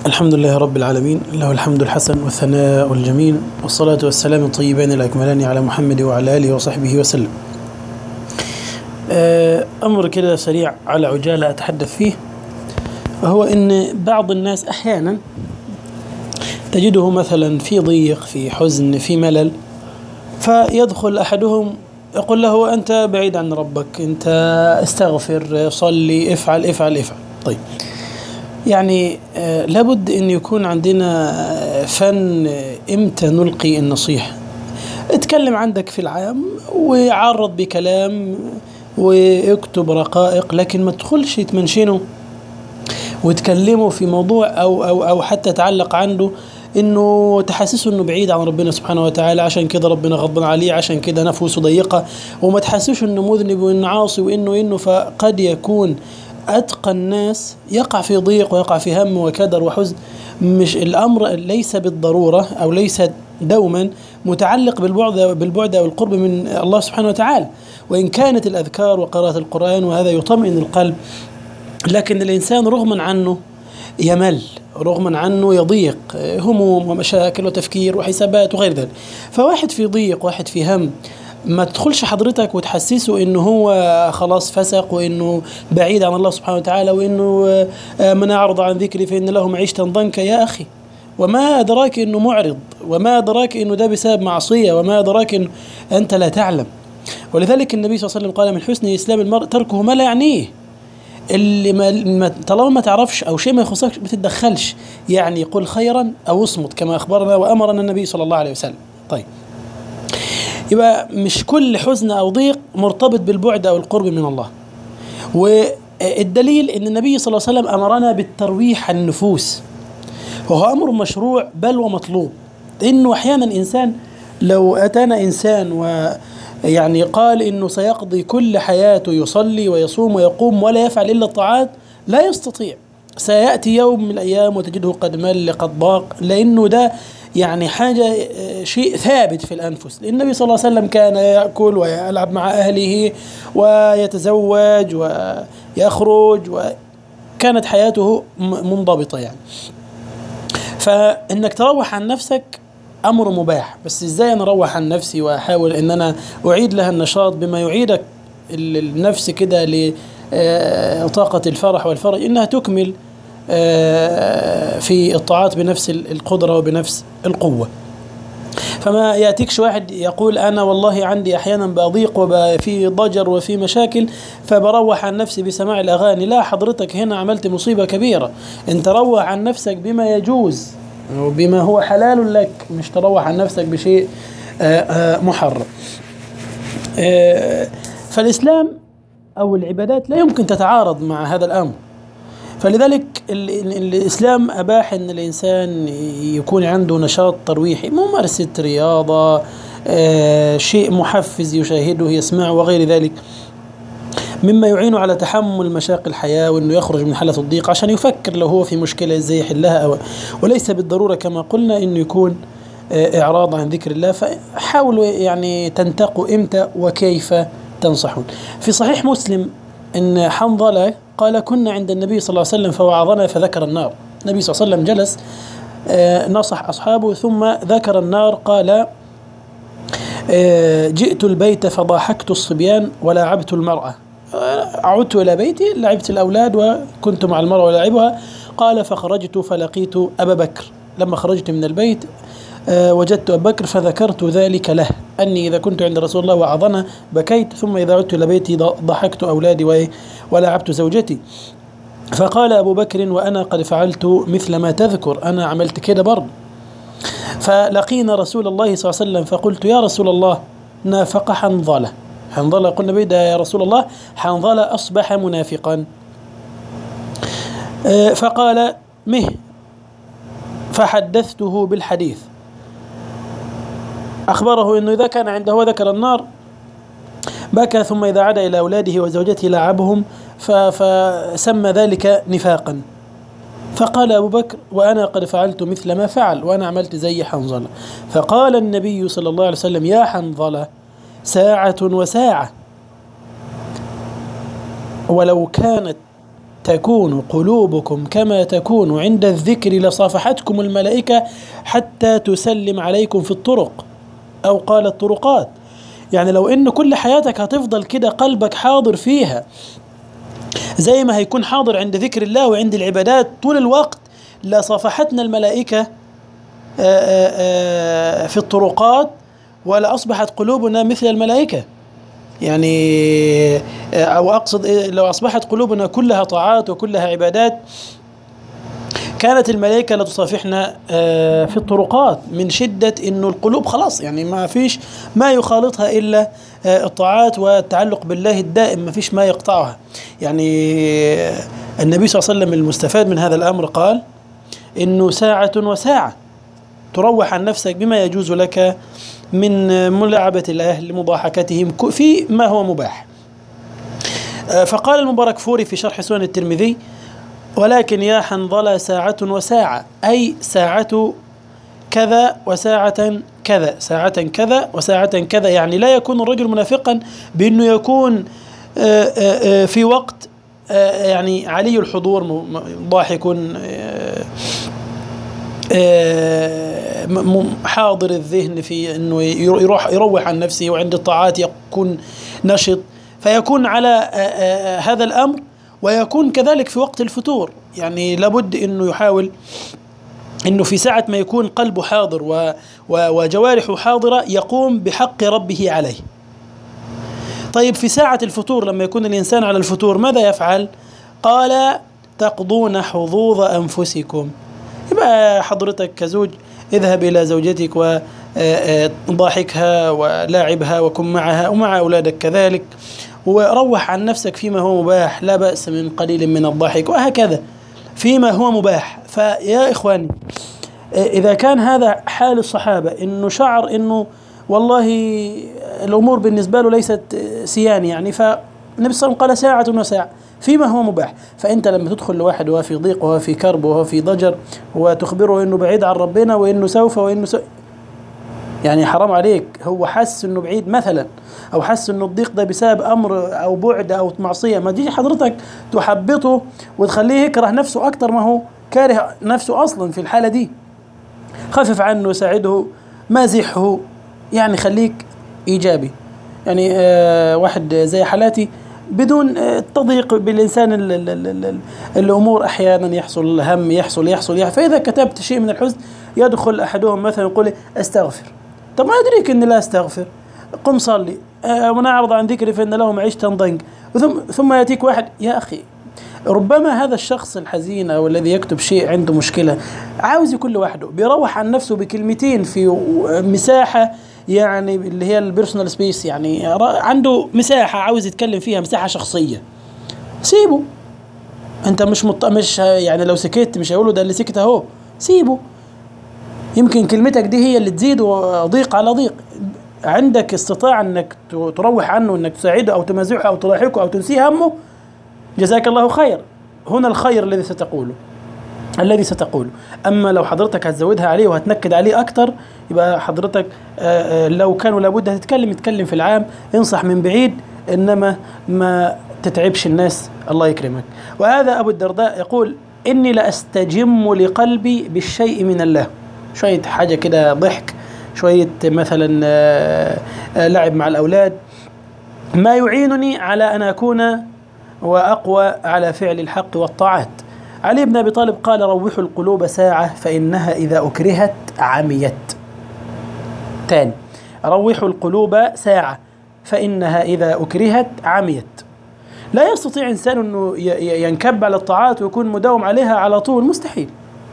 الحمد لله رب العالمين، له الحمد الحسن والثناء الجميل، والصلاة والسلام الطيبان الأكملان على محمد وعلى آله وصحبه وسلم. أمر كده سريع على عجالة أتحدث فيه، وهو أن بعض الناس أحيانا تجده مثلا في ضيق، في حزن، في ملل، فيدخل أحدهم يقول له: أنت بعيد عن ربك، أنت استغفر، صلي، افعل افعل افعل. طيب، يعني لابد أن يكون عندنا فن إمتى نلقي النصيحة. اتكلم عندك في العام وعرض بكلام واكتب رقائق، لكن ما تدخلش تمنشنه وتكلمه في موضوع أو حتى تعلق عنده انه تحسسه انه بعيد عن ربنا سبحانه وتعالى، عشان كده ربنا غضبان عليه، عشان كده نفسه ضيقة، وما تحسسه انه مذنب وانه عاصي وانه فقد يكون أتقى الناس يقع في ضيق ويقع في هم وكدر وحزن. مش الأمر ليس بالضرورة أو ليس دوما متعلق بالبعد أو القرب من الله سبحانه وتعالى، وإن كانت الأذكار وقراءة القرآن وهذا يطمئن القلب، لكن الإنسان رغما عنه يمل، رغما عنه يضيق، هموم ومشاكل وتفكير وحسابات وغير ذلك. فواحد في ضيق، واحد في هم، ما تدخلش حضرتك وتحسسه انه هو خلاص فسق وانه بعيد عن الله سبحانه وتعالى وانه من اعرض عن ذكري فان له معيشة ضنكا. يا اخي، وما ادراك انه معرض، وما ادراك انه ده بسبب معصية، وما ادراك انه انت لا تعلم. ولذلك النبي صلى الله عليه وسلم قال: من حسن اسلام المرء تركه ما لا يعنيه. اللي طالما ما تعرفش او شيء ما يخصكش ما تتدخلش، يعني قل خيرا او اصمت كما اخبرنا وامرنا النبي صلى الله عليه وسلم. طيب، يبقى مش كل حزن أو ضيق مرتبط بالبعد أو القرب من الله. والدليل أن النبي صلى الله عليه وسلم أمرنا بالترويح عن النفوس، وهو أمر مشروع بل ومطلوب. إنه أحيانا إنسان لو أتانا إنسان ويعني قال إنه سيقضي كل حياته يصلي ويصوم ويقوم ولا يفعل إلا الطاعات، لا يستطيع. سيأتي يوم من الأيام وتجده قد مل قد ضاق، لأنه ده يعني حاجة شيء ثابت في الأنفس. لأن النبي صلى الله عليه وسلم كان يأكل ويلعب مع أهله ويتزوج ويخرج، وكانت حياته منضبطة يعني. فإنك تروح عن نفسك أمر مباح، بس إزاي أنا أروح عن نفسي وأحاول أن أنا أعيد لها النشاط بما يعيدك النفس كده لطاقة الفرح والفرج، إنها تكمل في الطاعات بنفس القدرة وبنفس القوة. فما يأتيكش واحد يقول: أنا والله عندي أحيانا بضيق وفي ضجر وفي مشاكل فبروح عن نفسي بسماع الأغاني. لا، حضرتك هنا عملت مصيبة كبيرة. أنت روح عن نفسك بما يجوز وبما هو حلال لك، مش تروح عن نفسك بشيء محرم. فالإسلام أو العبادات لا يمكن تتعارض مع هذا الأمر. فلذلك الإسلام أباح أن الإنسان يكون عنده نشاط ترويحي، ممارسة رياضة، شيء محفز يشاهده يسمعه وغير ذلك، مما يعينه على تحمل مشاق الحياة، وأنه يخرج من حالة الضيق عشان يفكر لو هو في مشكلة إزاي يحلها. وليس بالضرورة كما قلنا أنه يكون إعراض عن ذكر الله. فحاولوا يعني تنتقوا إمتى وكيف تنصحون. في صحيح مسلم أن حنظلة قال: كنا عند النبي صلى الله عليه وسلم فوعظنا فذكر النار. النبي صلى الله عليه وسلم جلس نصح أصحابه ثم ذكر النار. قال: جئت البيت فضاحكت الصبيان ولعبت المرأة. عدت إلى بيتي، لعبت الأولاد وكنت مع المرأة ولعبها. قال: فخرجت فلقيت أبا بكر. لما خرجت من البيت وجدت أبا بكر فذكرت ذلك له، أني إذا كنت عند رسول الله وعظنا بكيت، ثم إذا عدت إلى بيتي ضحكت أولادي ولعبت زوجتي. فقال أبو بكر: وأنا قد فعلت مثل ما تذكر، أنا عملت كده برضه. فلقينا رسول الله صلى الله عليه وسلم فقلت: يا رسول الله، نافق حنظلة. حنظلة قلنا: بيدا يا رسول الله، حنظلة أصبح منافقا. فقال: مه. فحدثته بالحديث، أخبره أنه إذا كان عنده وذكر النار بكى، ثم إذا عاد إلى أولاده وزوجته لعبهم، فسمى ذلك نفاقا. فقال أبو بكر: وأنا قد فعلت مثل ما فعل، وأنا عملت زي حنظلة. فقال النبي صلى الله عليه وسلم: يا حنظلة، ساعة وساعة، ولو كانت تكون قلوبكم كما تكون عند الذكر لصافحتكم الملائكة حتى تسلم عليكم في الطرق، أو قال الطرقات. يعني لو إن كل حياتك هتفضل كده قلبك حاضر فيها زي ما هيكون حاضر عند ذكر الله وعند العبادات طول الوقت، لصافحتنا الملائكة في الطرقات، ولا أصبحت قلوبنا مثل الملائكة. يعني أو أقصد لو أصبحت قلوبنا كلها طاعات وكلها عبادات كانت الملائكة لا تصافحنا في الطرقات، من شدة إنه القلوب خلاص يعني ما فيش ما يخالطها إلا الطاعات والتعلق بالله الدائم، ما فيش ما يقطعها. يعني النبي صلى الله عليه وسلم المستفاد من هذا الأمر قال إنه ساعة وساعة تروح عن نفسك بما يجوز لك من ملاعبة الأهل مضاحكتهم في ما هو مباح. فقال المباركفوري في شرح سنن الترمذي: ولكن يا حنظلة ساعة وساعة، أي ساعة كذا وساعة كذا، ساعة كذا وساعة كذا. يعني لا يكون الرجل منافقا بأنه يكون في وقت يعني علي الحضور ضاحك حاضر الذهن في أنه يروح عن نفسه، وعند الطاعات يكون نشط، فيكون على هذا الأمر. ويكون كذلك في وقت الفتور، يعني لابد أنه يحاول أنه في ساعة ما يكون قلبه حاضر وجوارحه حاضرة يقوم بحق ربه عليه. طيب في ساعة الفتور لما يكون الإنسان على الفتور ماذا يفعل؟ قال: تقضون حظوظ أنفسكم. يبقى حضرتك كزوج اذهب إلى زوجتك وضاحكها ولاعبها وكن معها ومع أولادك كذلك، وروح عن نفسك فيما هو مباح، لا بأس من قليل من الضحك، وهكذا فيما هو مباح. فيا إخواني، إذا كان هذا حال الصحابة إنه شعر إنه والله الأمور بالنسبة له ليست سيان، يعني فالنبي صلى الله عليه وسلم قال ساعة وساعة فيما هو مباح. فأنت لما تدخل لواحد وهو في ضيق وهو في كرب وهو في ضجر وتخبره إنه بعيد عن ربنا وإنه سوف يعني حرام عليك، هو حس إنه بعيد مثلا، أو حس إنه الضيق ده بسبب أمر أو بعد أو معصية، ما تيجي حضرتك تحبطه وتخليه يكره نفسه أكتر ما هو كاره نفسه أصلا في الحالة دي. خفف عنه، ساعده، مازحه، يعني خليك إيجابي. يعني واحد زي حالاتي بدون تضييق بالإنسان الأمور أحيانا يحصل هم، يحصل. فإذا كتبت شيء من الحزن يدخل أحدهم مثلا يقول استغفر. طب ما أدريك أني لا استغفر، قم صلي ونعرض عن ذكري فإن له معيشة ضنك. ثم يأتيك واحد: يا أخي ربما هذا الشخص الحزين أو الذي يكتب شيء عنده مشكلة عاوز يكون لوحده، بيروح عن نفسه بكلمتين في مساحة يعني اللي هي البيرسونال سبيس، يعني عنده مساحة عاوز يتكلم فيها، مساحة شخصية. سيبه، انت مش يعني لو سكت مش هيقوله ده اللي سكت اهو، سيبه، يمكن كلمتك دي هي اللي تزيد وضيق على ضيق. عندك استطاعة انك تروح عنه، انك تساعده او تمازحه او تضحكه او تنسيه همه، جزاك الله خير. هنا الخير الذي ستقوله. أما لو حضرتك هتزودها عليه وهتنكد عليه أكتر، يبقى حضرتك لو كانوا لابد هتتكلم في العام، انصح من بعيد، إنما ما تتعبش الناس، الله يكرمك. وهذا أبو الدرداء يقول: إني لأستجم لقلبي بالشيء من الله، شوية حاجة كده ضحك، شوية مثلا لعب مع الأولاد، ما يعينني على أن أكون وأقوى على فعل الحق والطاعات. علي بن أبي طالب قال: روحوا القلوب ساعة فإنها إذا أكرهت عميت. تاني: روحوا القلوب ساعة فإنها إذا أكرهت عميت. لا يستطيع إنسان أنه ينكب على الطاعات ويكون مداوم عليها على طول، مستحيل.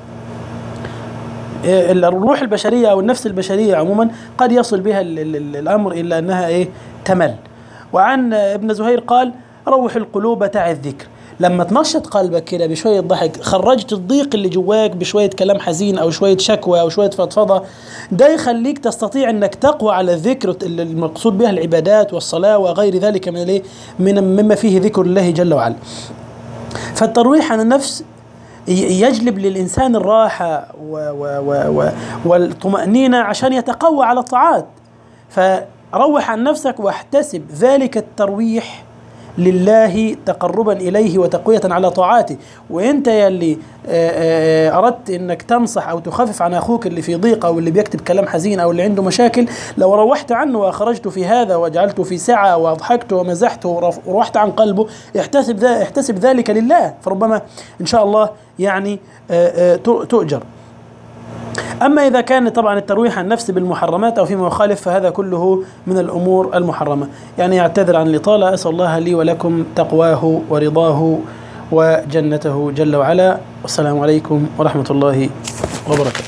الروح البشرية أو النفس البشرية عموما قد يصل بها الأمر إلا أنها تمل. وعن ابن زهير قال: روح القلوب تعي الذكر. لما تنشط قلبك كده بشوية ضحك، خرجت الضيق اللي جواك بشوية كلام حزين أو شوية شكوى أو شوية فضفضة، ده يخليك تستطيع أنك تقوى على الذكر المقصود بها العبادات والصلاة وغير ذلك مما فيه ذكر الله جل وعلا. فالترويح عن النفس يجلب للإنسان الراحة والطمأنينة عشان يتقوى على الطاعات. فروح عن نفسك واحتسب ذلك الترويح لله تقربا إليه وتقوية على طاعاته. وإنت يلي أردت إنك تنصح أو تخفف عن أخوك اللي في ضيق أو اللي بيكتب كلام حزين أو اللي عنده مشاكل، لو روحت عنه وأخرجت في هذا وجعلته في سعة وأضحكته ومزحته وروحت عن قلبه، احتسب ذلك لله، فربما إن شاء الله يعني تؤجر. أما إذا كان طبعا الترويح عن النفس بالمحرمات أو فيما يخالف فهذا كله من الأمور المحرمة. يعني أعتذر عن الإطالة، أسأل الله لي ولكم تقواه ورضاه وجنته جل وعلا. والسلام عليكم ورحمة الله وبركاته.